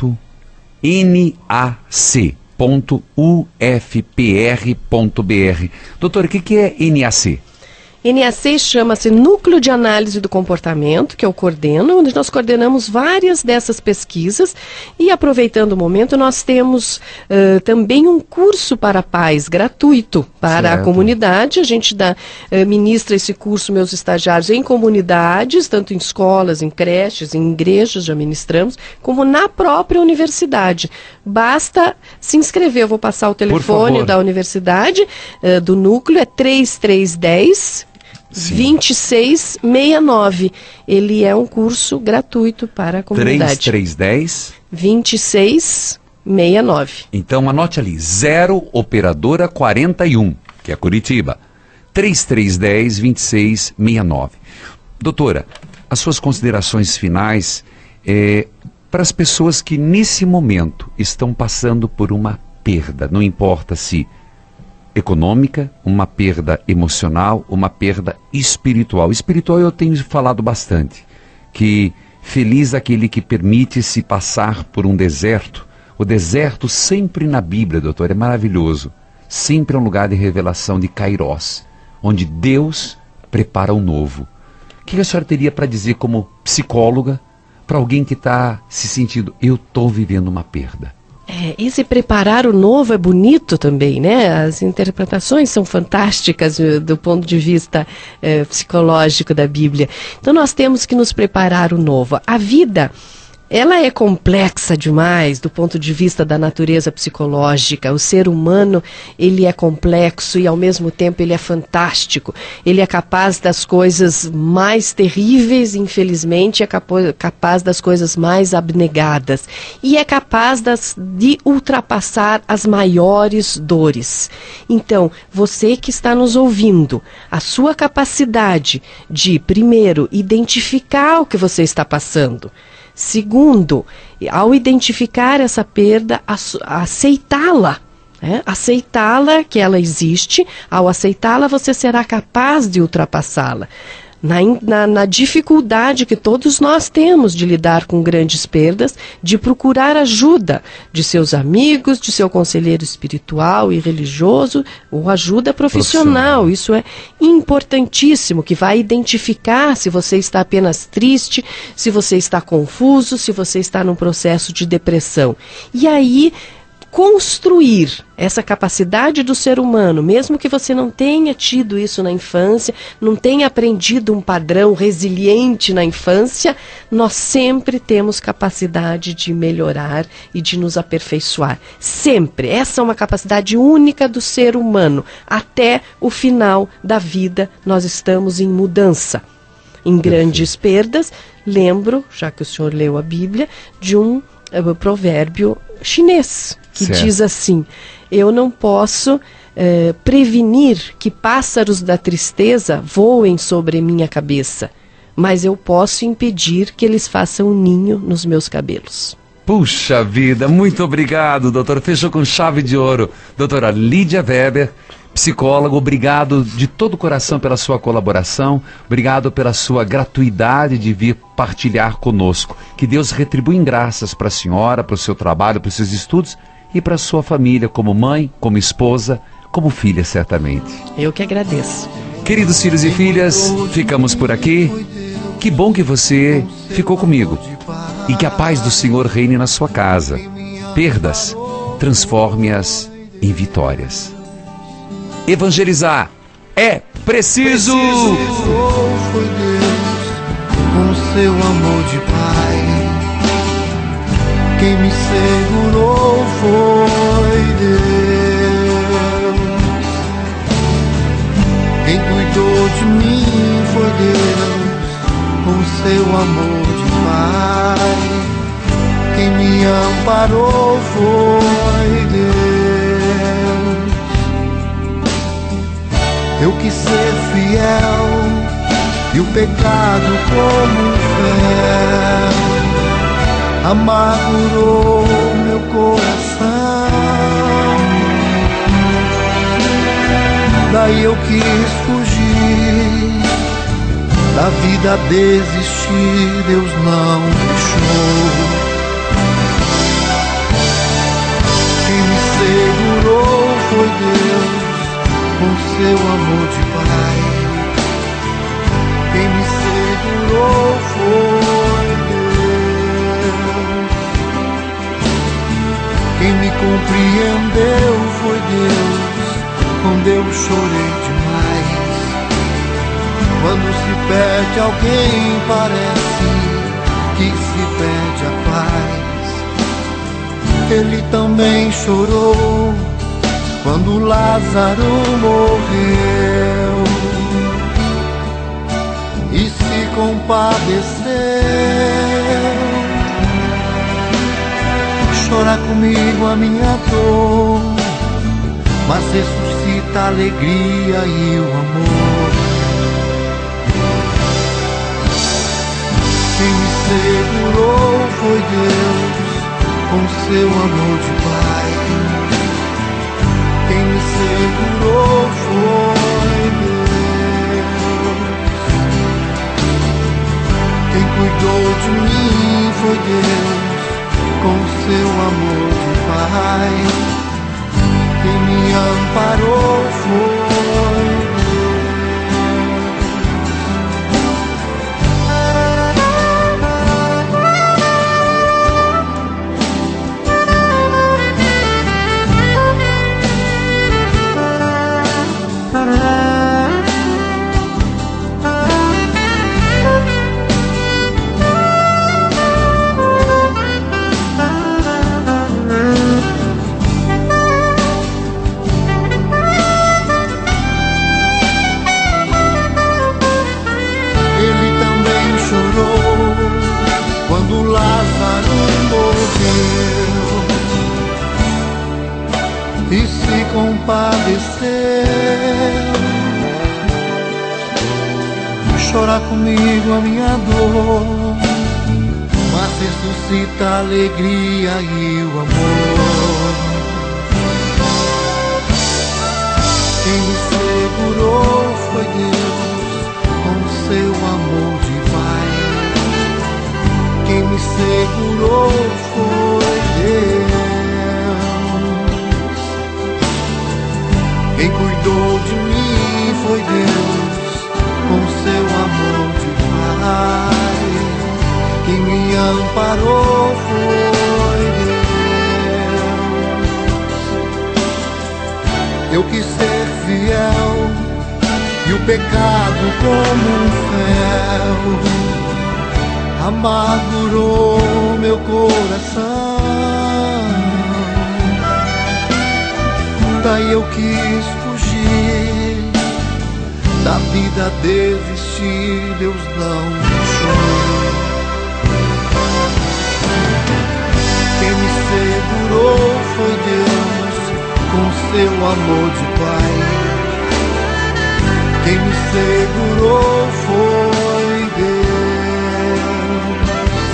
Doutor, o que é NAC? NAC chama-se Núcleo de Análise do Comportamento, que eu coordeno, onde nós coordenamos várias dessas pesquisas e, aproveitando o momento, nós temos também um curso para pais gratuito para a comunidade. A gente ministra esse curso, meus estagiários, em comunidades, tanto em escolas, em creches, em igrejas, já ministramos, como na própria universidade. Basta se inscrever, eu vou passar o telefone da universidade, do núcleo, é 3310 2669. Ele é um curso gratuito para a comunidade. 3310 26 69. Então anote ali, 0 operadora 41, que é Curitiba, 3310-2669. Doutora, as suas considerações finais para as pessoas que nesse momento estão passando por uma perda, não importa se econômica, uma perda emocional, uma perda espiritual. Espiritual eu tenho falado bastante, que feliz aquele que permite-se passar por um deserto. O deserto sempre na Bíblia, doutor, é maravilhoso. Sempre é um lugar de revelação de Kairós, onde Deus prepara o novo. O que a senhora teria para dizer como psicóloga para alguém que está se sentindo, eu estou vivendo uma perda? Esse preparar o novo é bonito também, né? As interpretações são fantásticas do ponto de vista psicológico da Bíblia. Então nós temos que nos preparar o novo. A vida, ela é complexa demais do ponto de vista da natureza psicológica. O ser humano, ele é complexo e ao mesmo tempo ele é fantástico. Ele é capaz das coisas mais terríveis, infelizmente, é capaz das coisas mais abnegadas. E é capaz de ultrapassar as maiores dores. Então, você que está nos ouvindo, a sua capacidade de, primeiro, identificar o que você está passando. Segundo, ao identificar essa perda, aceitá-la. Aceitá-la, que ela existe. Ao aceitá-la, você será capaz de ultrapassá-la. Na dificuldade que todos nós temos de lidar com grandes perdas, de procurar ajuda de seus amigos, de seu conselheiro espiritual e religioso, ou ajuda profissional. Isso é importantíssimo, que vai identificar se você está apenas triste, se você está confuso, se você está num processo de depressão. E aí, construir essa capacidade do ser humano, mesmo que você não tenha tido isso na infância, não tenha aprendido um padrão resiliente na infância, nós sempre temos capacidade de melhorar e de nos aperfeiçoar. Sempre. Essa é uma capacidade única do ser humano. Até o final da vida nós estamos em mudança. Em grandes perdas, lembro, já que o senhor leu a Bíblia, de um provérbio chinês, que diz assim: eu não posso prevenir que pássaros da tristeza voem sobre minha cabeça, mas eu posso impedir que eles façam um ninho nos meus cabelos. Puxa vida, muito obrigado, doutora. Fechou com chave de ouro. Doutora Lídia Weber, psicóloga, obrigado de todo o coração pela sua colaboração, obrigado pela sua gratuidade de vir partilhar conosco. Que Deus retribua em graças para a senhora, para o seu trabalho, para os seus estudos e para a sua família, como mãe, como esposa, como filha, certamente. Eu que agradeço. Queridos filhos e filhas, ficamos por aqui. Que bom que você ficou comigo. E que a paz do Senhor reine na sua casa. Perdas, transforme-as em vitórias. Evangelizar é preciso. Foi Deus com seu amor de Pai. Quem me segurou foi Deus. Quem cuidou de mim foi Deus com seu amor de Pai. Quem me amparou foi Deus. Eu quis ser fiel e o pecado como um fel amargurou meu coração. Daí eu quis fugir, da vida desistir, Deus não deixou. Quem me segurou foi Deus com seu amor de Pai. Quem me segurou foi Deus. Quem me compreendeu foi Deus, quando eu chorei demais. Quando se perde alguém, parece que se perde a paz. Ele também chorou quando Lázaro morreu e se compadeceu. chora comigo a minha dor, mas ressuscita a alegria e o amor. Quem me segurou foi Deus, com seu amor de Pai. Quem me segurou foi Deus. Quem cuidou de mim foi Deus, com seu amor de Pai. Quem me amparou foi e se compadeceu. Chora comigo a minha dor, mas ressuscita a alegria e o amor. Quem me segurou foi Deus, com seu amor de Pai. Quem me segurou foi Deus. Quem cuidou de mim foi Deus, com seu amor de Pai. Quem me amparou foi Deus. Eu quis ser fiel e o pecado como um fel amargurou meu coração. Daí eu quis fugir da vida, desistir, Deus não deixou. Quem me segurou foi Deus, com seu amor de Pai. Quem me segurou foi Deus.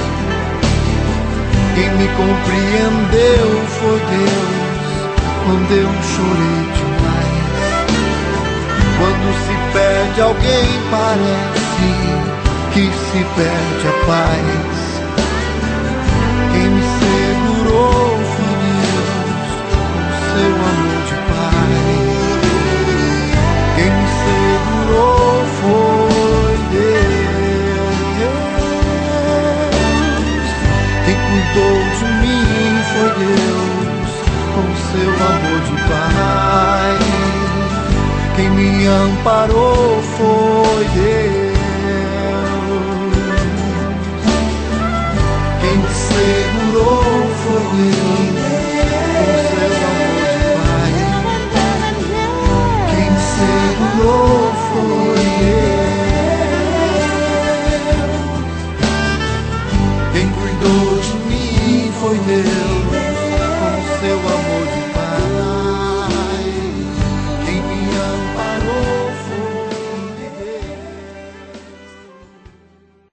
Quem me compreendeu foi Deus, quando eu chorei demais. Quando se perde alguém, parece que se perde a paz. Quem me segurou foi Deus, com seu amor de Pai. Quem me segurou foi Deus. Quem cuidou de mim foi Deus, com seu amor de Pai. Quem me amparou foi Deus.